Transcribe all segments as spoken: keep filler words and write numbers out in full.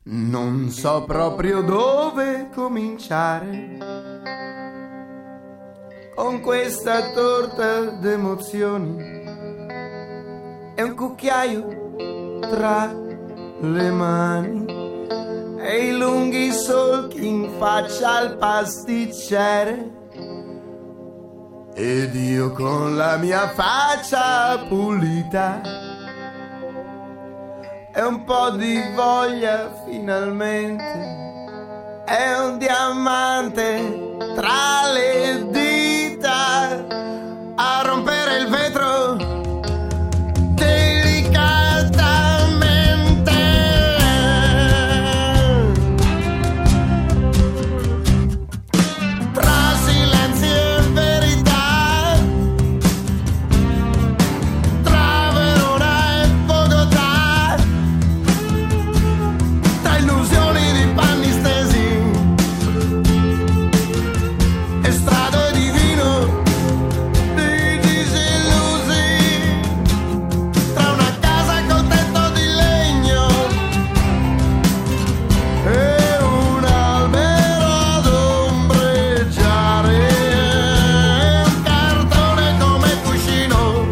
Non so proprio dove cominciare con questa torta d'emozioni e un cucchiaio tra le mani e i lunghi solchi in faccia al pasticcere ed io con la mia faccia pulita e un po' di voglia finalmente, è un diamante tra le dita a rompere il vetro delicatamente. Tra silenzi e verità, tra Verona e Bogotà, tra illusioni di panni stesi e strade di vino di disillusi, tra una casa col tetto di legno e un albero ad ombreggiare e un cartone come cuscino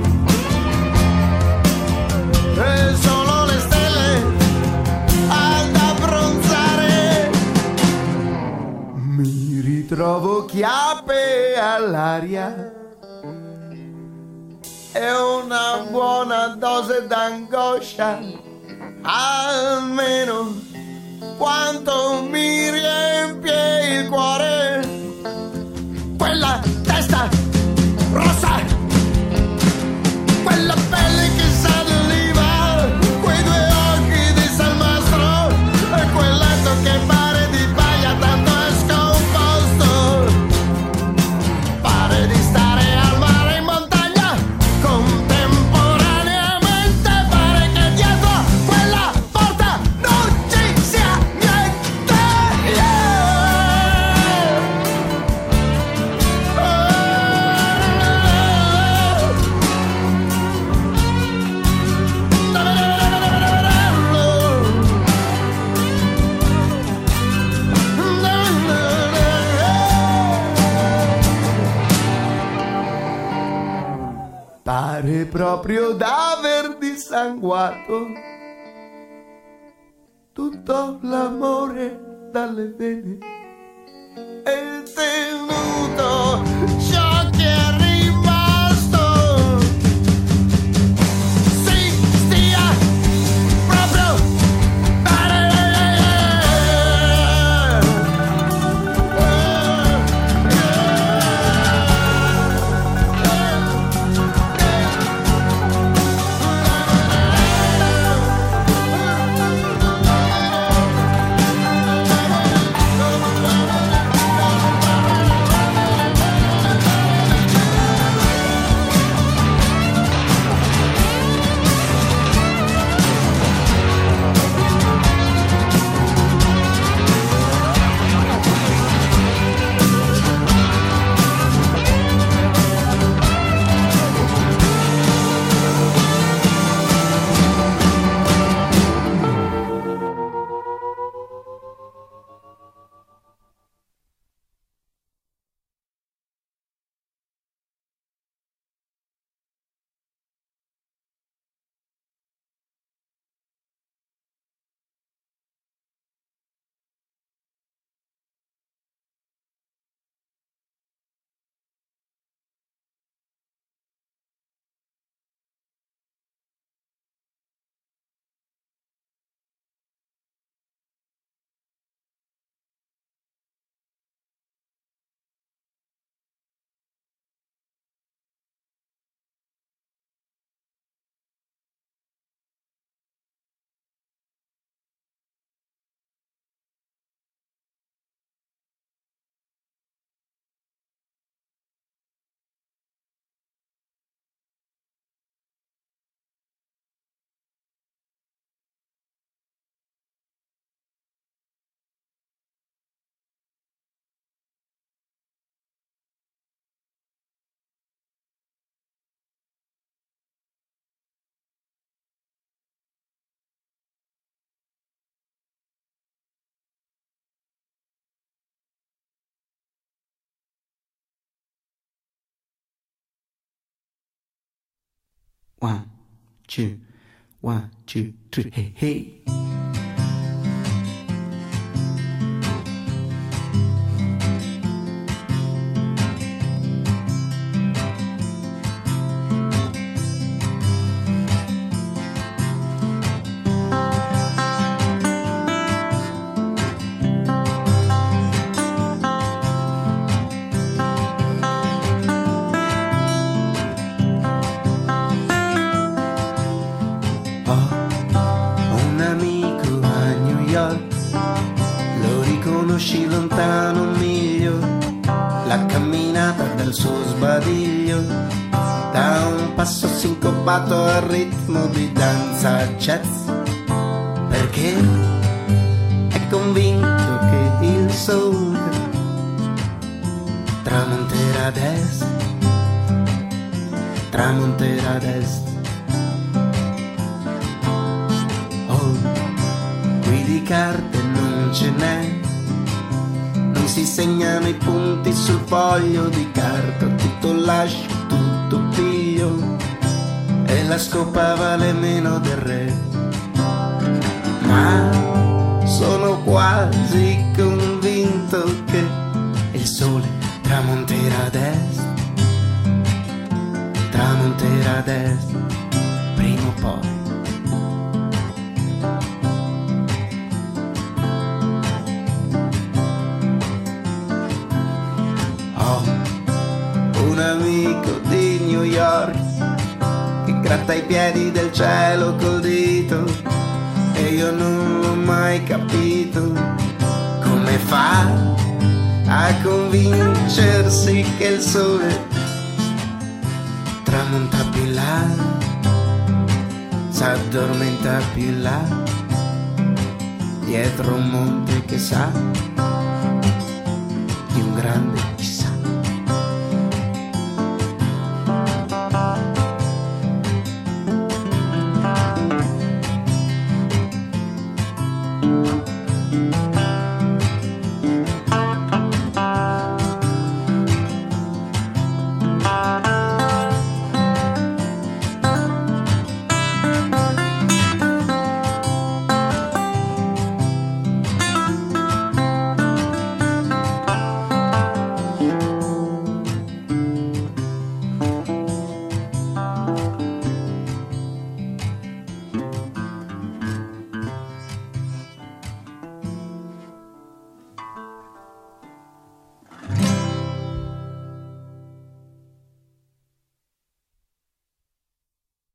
e solo le stelle ad abbronzare. Mi ritrovo chiappe all'aria e una buona dose d'angoscia, almeno quanto mi riempie il cuore. Quella testa rossa, quella pelle che saliva, quei due occhi di salmastro e quel letto che pare di paglia, tanto è scomposto. Pare di stare al mare in montagna contemporaneamente, pare che dietro quella porta non ci sia niente. Pare proprio d'aver dissanguato tutto l'amore dalle vene e tenuto ciò che è rimasto. Si stia proprio bene. one, two, one, two, three, hey, hey. Lo riconosci lontano un miglio, la camminata del suo sbadiglio, da un passo sincopato al ritmo di danza jazz, perché è convinto che il sole tramonterà ad est, tramonterà ad est. Di carte non ce n'è, non si segnano i punti sul foglio di carta, tutto lascio, tutto piglio, e la scopa vale meno del re. Ma sono quasi convinto che il sole tramonterà ad est, tramonterà ad est, prima o poi. Un amico di New York che gratta i piedi del cielo col dito, e io non l'ho mai capito come fa a convincersi che il sole tramonta più in là, s'addormenta più in là, dietro un monte che sa di un grande chissà. Thank you.